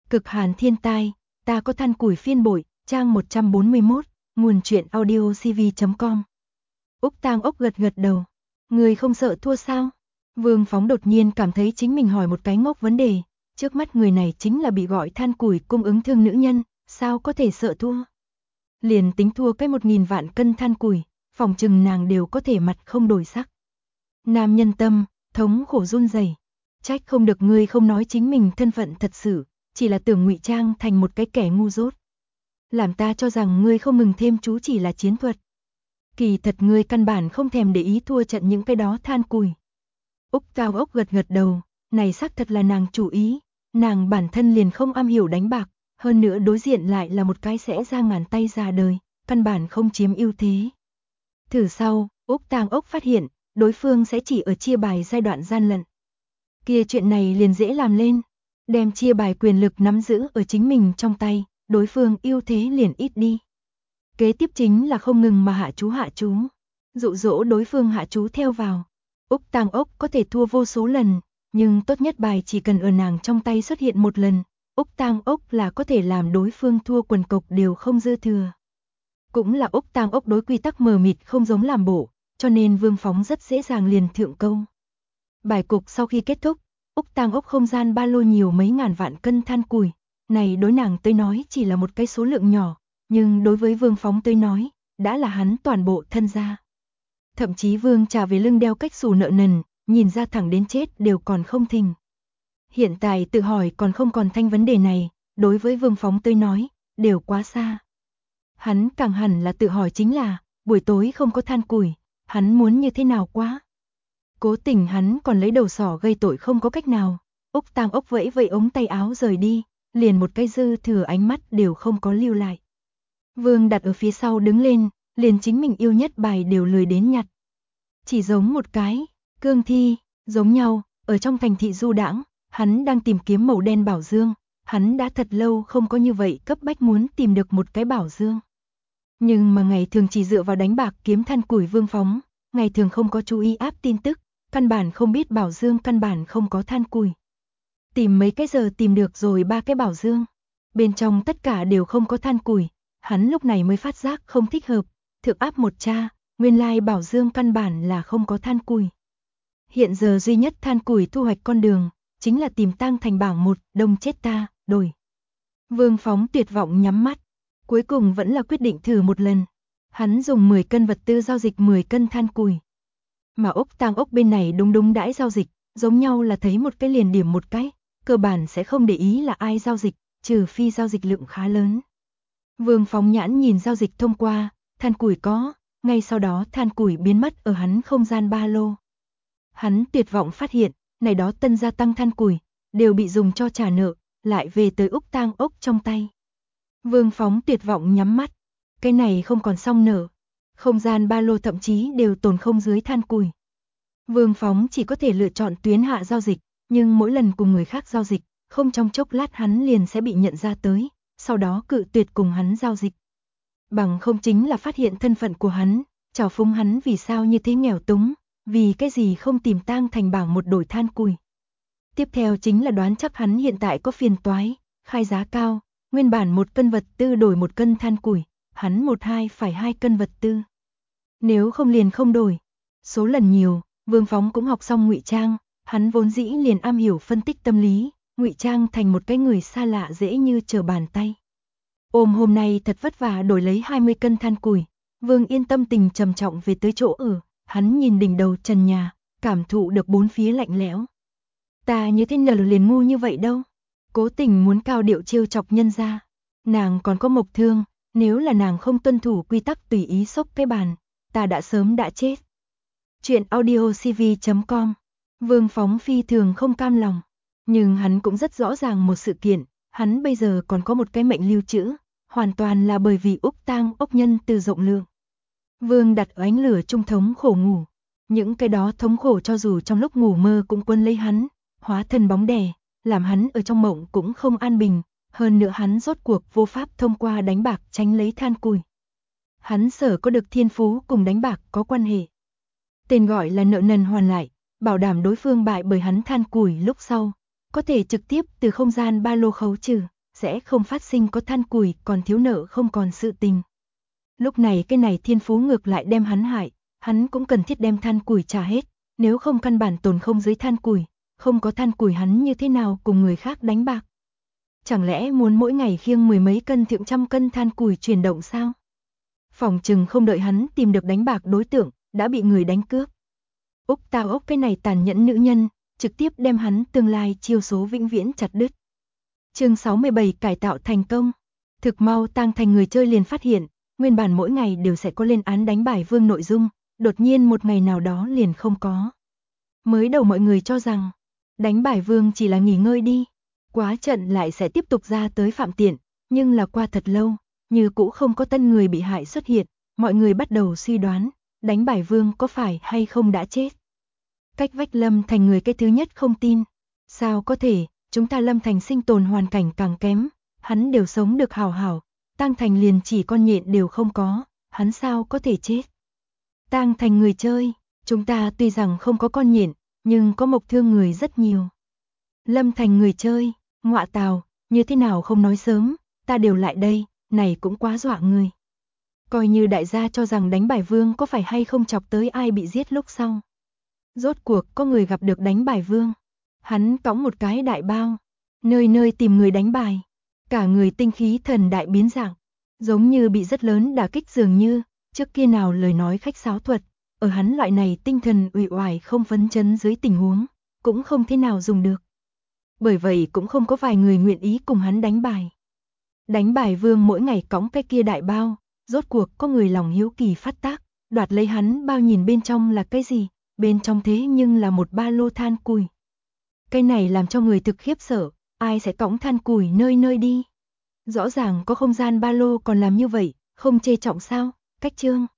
Cực hàn thiên tai, ta có than củi phiên bội, trang 141, nguồn truyện audio cv.com. Úc Tang Ốc gật gật đầu. Người không sợ thua sao? Vương Phóng đột nhiên cảm thấy chính mình hỏi một cái ngốc vấn đề. Trước mắt người này chính là bị gọi than củi cung ứng thương nữ nhân, sao có thể sợ thua? Liền tính thua cái 1000 vạn cân than củi, phòng chừng nàng đều có thể mặt không đổi sắc. Nam nhân tâm, thống khổ run rẩy. Trách không được ngươi không nói chính mình thân phận thật sự, chỉ là tưởng ngụy trang thành một cái kẻ ngu dốt. Làm ta cho rằng ngươi không mừng thêm chú chỉ là chiến thuật. Kỳ thật ngươi căn bản không thèm để ý thua trận những cái đó than củi. Úc Cao Ốc gật gật đầu, này xác thật là nàng chủ ý, nàng bản thân liền không am hiểu đánh bạc, hơn nữa đối diện lại là một cái sẽ ra ngàn tay ra đời, căn bản không chiếm ưu thế. Thử sau, Úc Tang Ốc phát hiện, đối phương sẽ chỉ ở chia bài giai đoạn gian lận. Kia chuyện này liền dễ làm lên, đem chia bài quyền lực nắm giữ ở chính mình trong tay, đối phương ưu thế liền ít đi. Kế tiếp chính là không ngừng mà hạ chú, dụ dỗ đối phương hạ chú theo vào. Úc Tang Ốc có thể thua vô số lần, nhưng tốt nhất bài chỉ cần ở nàng trong tay xuất hiện một lần, Úc Tang Ốc là có thể làm đối phương thua quần cộc đều không dư thừa. Cũng là Úc Tang Ốc đối quy tắc mờ mịt không giống làm bộ, cho nên Vương Phóng rất dễ dàng liền thượng câu. Bài cục sau khi kết thúc, Úc Tang Ốc không gian ba lô nhiều mấy ngàn vạn cân than củi, này đối nàng tới nói chỉ là một cái số lượng nhỏ, nhưng đối với Vương Phóng tới nói, đã là hắn toàn bộ thân gia. Thậm chí Vương Trà về lưng đeo cách xù nợ nần, nhìn ra thẳng đến chết đều còn không thình. Hiện tại tự hỏi còn không còn thanh vấn đề này, đối với Vương Phóng tới nói, đều quá xa. Hắn càng hẳn là tự hỏi chính là, buổi tối không có than củi, hắn muốn như thế nào quá. Cố tình hắn còn lấy đầu sỏ gây tội không có cách nào. Úc Tang Ốc vẫy vẫy ống tay áo rời đi, liền một cái dư thừa ánh mắt đều không có lưu lại. Vương đặt ở phía sau đứng lên, liền chính mình yêu nhất bài đều lười đến nhặt. Chỉ giống một cái, cương thi, giống nhau, ở trong thành thị du đãng, hắn đang tìm kiếm màu đen bảo dương, hắn đã thật lâu không có như vậy cấp bách muốn tìm được một cái bảo dương. Nhưng mà ngày thường chỉ dựa vào đánh bạc kiếm than củi Vương Phóng, ngày thường không có chú ý áp tin tức, căn bản không biết bảo dương căn bản không có than củi. Tìm mấy cái giờ tìm được rồi 3 cái bảo dương, bên trong tất cả đều không có than củi, hắn lúc này mới phát giác không thích hợp, thượng áp một tra, nguyên lai bảo dương căn bản là không có than củi. Hiện giờ duy nhất than củi thu hoạch con đường, chính là tìm Tang Thành bảng 1, đông chết ta, đổi. Vương Phóng tuyệt vọng nhắm mắt, cuối cùng vẫn là quyết định thử một lần. Hắn dùng 10 cân vật tư giao dịch 10 cân than củi. Mà Úc Tang Ốc bên này đúng đãi giao dịch, giống nhau là thấy một cái liền điểm một cái, cơ bản sẽ không để ý là ai giao dịch, trừ phi giao dịch lượng khá lớn. Vương Phóng nhãn nhìn giao dịch thông qua, than củi có, ngay sau đó than củi biến mất ở hắn không gian ba lô. Hắn tuyệt vọng phát hiện, này đó tân gia tăng than củi, đều bị dùng cho trả nợ, lại về tới Úc Tang Ốc trong tay. Vương Phóng tuyệt vọng nhắm mắt, cái này không còn xong nợ. Không gian ba lô thậm chí đều tồn không dưới than củi. Vương Phóng chỉ có thể lựa chọn tuyến hạ giao dịch, nhưng mỗi lần cùng người khác giao dịch, không trong chốc lát hắn liền sẽ bị nhận ra tới, sau đó cự tuyệt cùng hắn giao dịch. Bằng không chính là phát hiện thân phận của hắn, chào phúng hắn vì sao như thế nghèo túng, vì cái gì không tìm Tang Thành bảng 1 đổi than củi. Tiếp theo chính là đoán chắc hắn hiện tại có phiền toái, khai giá cao, nguyên bản 1 cân vật tư đổi 1 cân than củi, hắn 1-2 phải 2 cân vật tư. Nếu không liền không đổi. Số lần nhiều, Vương Phóng cũng học xong ngụy trang, hắn vốn dĩ liền am hiểu phân tích tâm lý, ngụy trang thành một cái người xa lạ dễ như trở bàn tay. Hôm nay thật vất vả đổi lấy 20 cân than củi, Vương yên tâm tình trầm trọng về tới chỗ ở, hắn nhìn đỉnh đầu trần nhà, cảm thụ được bốn phía lạnh lẽo. Ta như thế nào liền ngu như vậy đâu, cố tình muốn cao điệu trêu chọc nhân gia. Nàng còn có mộc thương, nếu là nàng không tuân thủ quy tắc tùy ý xốc cái bàn, ta đã sớm đã chết. Chuyện audio cv.com. Vương Phóng phi thường không cam lòng, nhưng hắn cũng rất rõ ràng một sự kiện, hắn bây giờ còn có một cái mệnh lưu trữ, hoàn toàn là bởi vì Úc Tang Ốc nhân từ rộng lượng. Vương đặt ở ánh lửa trung thống khổ ngủ, những cái đó thống khổ cho dù trong lúc ngủ mơ cũng quân lấy hắn, hóa thân bóng đè, làm hắn ở trong mộng cũng không an bình, hơn nữa hắn rốt cuộc vô pháp thông qua đánh bạc tránh lấy than củi. Hắn sở có được thiên phú cùng đánh bạc có quan hệ. Tên gọi là nợ nần hoàn lại, bảo đảm đối phương bại bởi hắn than củi lúc sau, có thể trực tiếp từ không gian ba lô khấu trừ. sẽ không phát sinh có than củi còn thiếu nợ không còn sự tình. Lúc này cái này thiên phú ngược lại đem hắn hại, hắn cũng cần thiết đem than củi trả hết, nếu không căn bản tồn không dưới than củi, không có than củi hắn như thế nào cùng người khác đánh bạc. Chẳng lẽ muốn mỗi ngày khiêng mười mấy cân thượng trăm cân than củi chuyển động sao? Phòng chừng không đợi hắn tìm được đánh bạc đối tượng, đã bị người đánh cướp. Úc Tao Ốc cái này tàn nhẫn nữ nhân, trực tiếp đem hắn tương lai chiêu số vĩnh viễn chặt đứt. Chương 67 cải tạo thành công. Thực mau Tang Thành người chơi liền phát hiện, nguyên bản mỗi ngày đều sẽ có lên án đánh bài vương nội dung, đột nhiên một ngày nào đó liền không có. Mới đầu mọi người cho rằng, đánh bài vương chỉ là nghỉ ngơi đi, quá trận lại sẽ tiếp tục ra tới phạm tiện, nhưng là qua thật lâu, như cũ không có tân người bị hại xuất hiện, mọi người bắt đầu suy đoán, đánh bài vương có phải hay không đã chết. Cách vách Lâm Thành người cái thứ nhất không tin, sao có thể, chúng ta Lâm Thành sinh tồn hoàn cảnh càng kém, hắn đều sống được hảo hảo, Tang Thành liền chỉ con nhện đều không có, hắn sao có thể chết. Tang Thành người chơi, chúng ta tuy rằng không có con nhện, nhưng có mộc thương người rất nhiều. Lâm Thành người chơi, ngọa tào, như thế nào không nói sớm, ta đều lại đây, này cũng quá dọa người. Coi như đại gia cho rằng đánh bài vương có phải hay không chọc tới ai bị giết lúc sau. Rốt cuộc có người gặp được đánh bài vương. Hắn cõng một cái đại bao, nơi nơi tìm người đánh bài. Cả người tinh khí thần đại biến dạng, giống như bị rất lớn đả kích dường như, trước kia nào lời nói khách sáo thuật, ở hắn loại này tinh thần uể oải không phấn chấn dưới tình huống, cũng không thế nào dùng được. Bởi vậy cũng không có vài người nguyện ý cùng hắn đánh bài. Đánh bài vương mỗi ngày cõng cái kia đại bao, rốt cuộc có người lòng hiếu kỳ phát tác, đoạt lấy hắn bao nhìn bên trong là cái gì, bên trong thế nhưng là một ba lô than củi. Cái này làm cho người thực khiếp sợ, ai sẽ cõng than củi nơi nơi đi. Rõ ràng có không gian ba lô còn làm như vậy, không chê trọng sao, cách chương.